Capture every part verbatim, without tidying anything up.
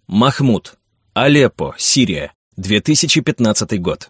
Махмуд. Алеппо, Сирия. две тысячи пятнадцатый год.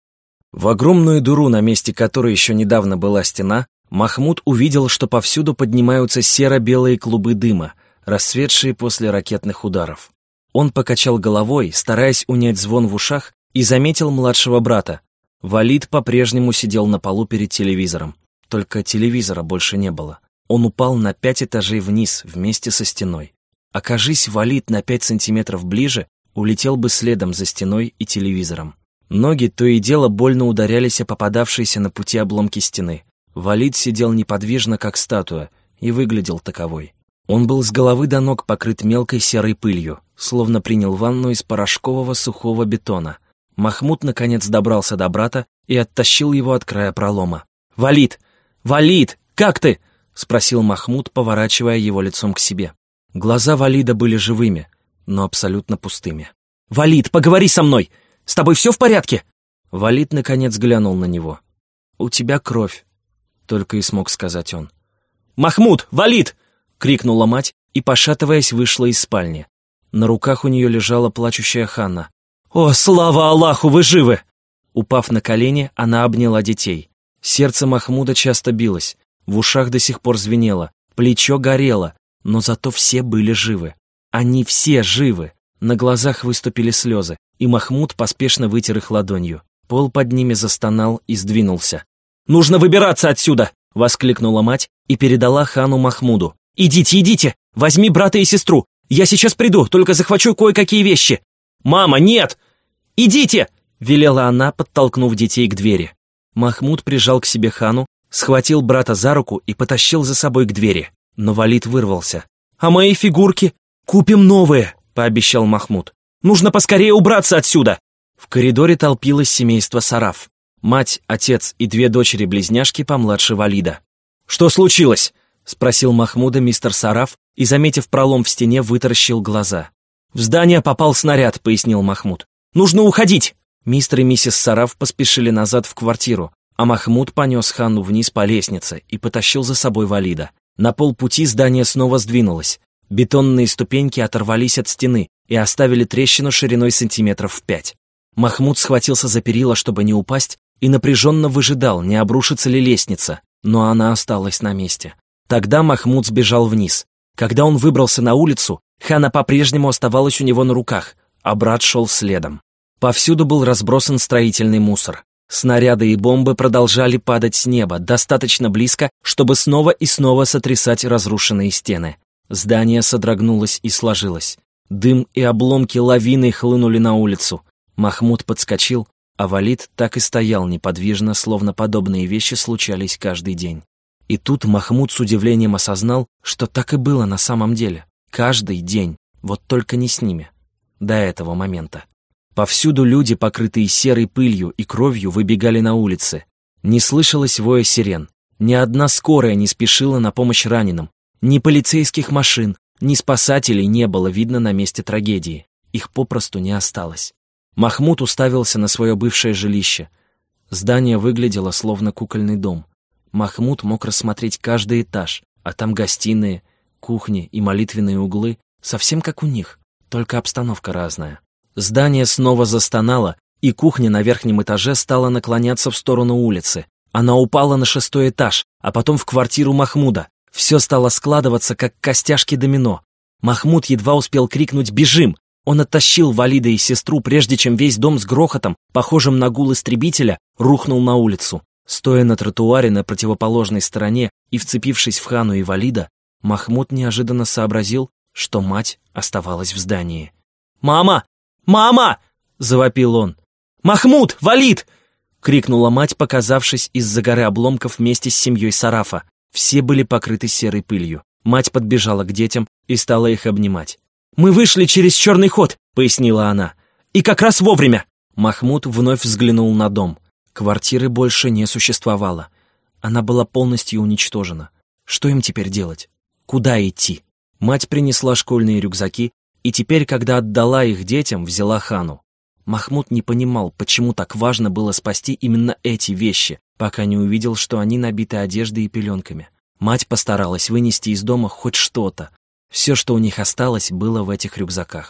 В огромную дыру, на месте которой еще недавно была стена, Махмуд увидел, что повсюду поднимаются серо-белые клубы дыма, расцветшие после ракетных ударов. Он покачал головой, стараясь унять звон в ушах, и заметил младшего брата. Валид по-прежнему сидел на полу перед телевизором. Только телевизора больше не было. Он упал на пять этажей вниз вместе со стеной. Окажись Валид на пять сантиметров ближе, улетел бы следом за стеной и телевизором. Ноги то и дело больно ударялись о попадавшиеся на пути обломки стены. Валид сидел неподвижно, как статуя, и выглядел таковой. Он был с головы до ног покрыт мелкой серой пылью, словно принял ванну из порошкового сухого бетона. Махмуд наконец добрался до брата и оттащил его от края пролома. «Валид! Валид! Как ты?» — спросил Махмуд, поворачивая его лицом к себе. Глаза Валида были живыми, но абсолютно пустыми. «Валид, поговори со мной! С тобой все в порядке?» Валид наконец глянул на него. «У тебя кровь», — только и смог сказать он. «Махмуд! Валид!» — крикнула мать и, пошатываясь, вышла из спальни. На руках у нее лежала плачущая Ханна. «О, слава Аллаху, вы живы!» Упав на колени, она обняла детей. Сердце Махмуда часто билось, в ушах до сих пор звенело, плечо горело, но зато все были живы. Они все живы. На глазах выступили слезы, и Махмуд поспешно вытер их ладонью. Пол под ними застонал и сдвинулся. «Нужно выбираться отсюда!» — воскликнула мать и передала Хану Махмуду. «Идите, идите! Возьми брата и сестру! Я сейчас приду, только захвачу кое-какие вещи!» «Мама, нет! Идите!» — велела она, подтолкнув детей к двери. Махмуд прижал к себе Хану, схватил брата за руку и потащил за собой к двери. Но Валид вырвался. «А мои фигурки? Купим новые!» — пообещал Махмуд. «Нужно поскорее убраться отсюда!» В коридоре толпилось семейство Сараф. Мать, отец и две дочери-близняшки помладше Валида. «Что случилось?» — спросил Махмуда мистер Сараф и, заметив пролом в стене, вытаращил глаза. «В здание попал снаряд», — пояснил Махмуд. «Нужно уходить!» Мистер и миссис Сараф поспешили назад в квартиру, а Махмуд понес Ханну вниз по лестнице и потащил за собой Валида. На полпути здание снова сдвинулось. Бетонные ступеньки оторвались от стены и оставили трещину шириной сантиметров в пять. Махмуд схватился за перила, чтобы не упасть, и напряженно выжидал, не обрушится ли лестница, но она осталась на месте. Тогда Махмуд сбежал вниз. Когда он выбрался на улицу, Хана по-прежнему оставалась у него на руках, а брат шел следом. Повсюду был разбросан строительный мусор. Снаряды и бомбы продолжали падать с неба, достаточно близко, чтобы снова и снова сотрясать разрушенные стены. Здание содрогнулось и сложилось. Дым и обломки лавиной хлынули на улицу. Махмуд подскочил, а Валид так и стоял неподвижно, словно подобные вещи случались каждый день. И тут Махмуд с удивлением осознал, что так и было на самом деле. Каждый день, вот только не с ними. До этого момента. Повсюду люди, покрытые серой пылью и кровью, выбегали на улицы. Не слышалось воя сирен. Ни одна скорая не спешила на помощь раненым. Ни полицейских машин, ни спасателей не было видно на месте трагедии. Их попросту не осталось. Махмуд уставился на свое бывшее жилище. Здание выглядело словно кукольный дом. Махмуд мог рассмотреть каждый этаж, а там гостиные, кухни и молитвенные углы, совсем как у них, только обстановка разная. Здание снова застонало, и кухня на верхнем этаже стала наклоняться в сторону улицы. Она упала на шестой этаж, а потом в квартиру Махмуда. Все стало складываться, как костяшки домино. Махмуд едва успел крикнуть «Бежим!». Он оттащил Валида и сестру, прежде чем весь дом с грохотом, похожим на гул истребителя, рухнул на улицу. Стоя на тротуаре на противоположной стороне и вцепившись в Хану и Валида, Махмуд неожиданно сообразил, что мать оставалась в здании. «Мама! Мама!» — завопил он. «Махмуд! Валид!» — крикнула мать, показавшись из-за горы обломков вместе с семьей Сарафа. Все были покрыты серой пылью. Мать подбежала к детям и стала их обнимать. «Мы вышли через черный ход», — пояснила она. «И как раз вовремя». Махмуд вновь взглянул на дом. Квартиры больше не существовало. Она была полностью уничтожена. Что им теперь делать? Куда идти? Мать принесла школьные рюкзаки, и теперь, когда отдала их детям, взяла Хану. Махмуд не понимал, почему так важно было спасти именно эти вещи, пока не увидел, что они набиты одеждой и пеленками. Мать постаралась вынести из дома хоть что-то. Все, что у них осталось, было в этих рюкзаках.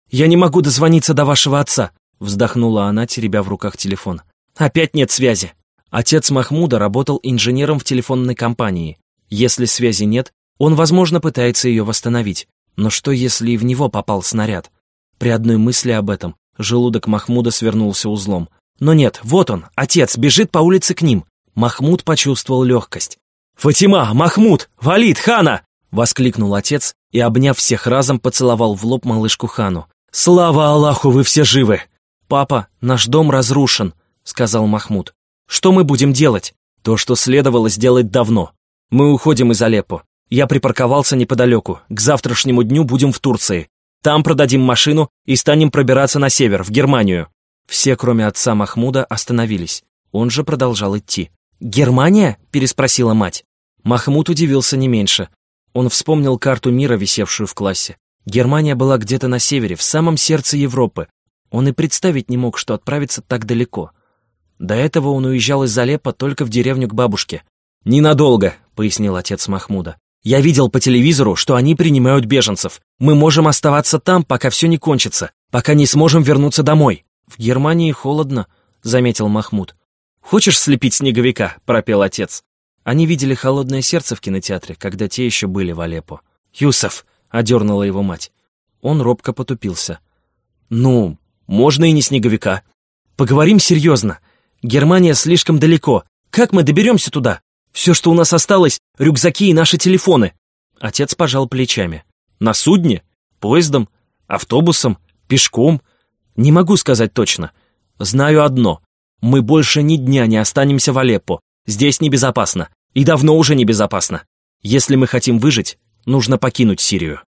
«Я не могу дозвониться до вашего отца», — вздохнула она, теребя в руках телефон. «Опять нет связи». Отец Махмуда работал инженером в телефонной компании. Если связи нет, он, возможно, пытается ее восстановить. Но что, если и в него попал снаряд? При одной мысли об этом желудок Махмуда свернулся узлом. Но нет, вот он, отец, бежит по улице к ним. Махмуд почувствовал легкость. «Фатима! Махмуд! Валид! Хана!» — воскликнул отец и, обняв всех разом, поцеловал в лоб малышку Хану. «Слава Аллаху, вы все живы!» «Папа, наш дом разрушен», — сказал Махмуд. «Что мы будем делать?» «То, что следовало сделать давно. Мы уходим из Алеппо. Я припарковался неподалеку. К завтрашнему дню будем в Турции. Там продадим машину и станем пробираться на север, в Германию». Все, кроме отца Махмуда, остановились. Он же продолжал идти. «Германия?» — переспросила мать. Махмуд удивился не меньше. Он вспомнил карту мира, висевшую в классе. Германия была где-то на севере, в самом сердце Европы. Он и представить не мог, что отправится так далеко. До этого он уезжал из Алеппо только в деревню к бабушке. «Ненадолго», — пояснил отец Махмуда. «Я видел по телевизору, что они принимают беженцев. Мы можем оставаться там, пока все не кончится, пока не сможем вернуться домой». «В Германии холодно», — заметил Махмуд. «Хочешь слепить снеговика?» — пропел отец. Они видели «Холодное сердце» в кинотеатре, когда те еще были в Алеппо. «Юсов!» — одернула его мать. Он робко потупился. «Ну, можно и не снеговика. Поговорим серьезно. Германия слишком далеко. Как мы доберемся туда? Все, что у нас осталось, рюкзаки и наши телефоны». Отец пожал плечами. «На судне? Поездом? Автобусом? Пешком? Не могу сказать точно. Знаю одно. Мы больше ни дня не останемся в Алеппо. Здесь небезопасно. И давно уже небезопасно. Если мы хотим выжить, нужно покинуть Сирию».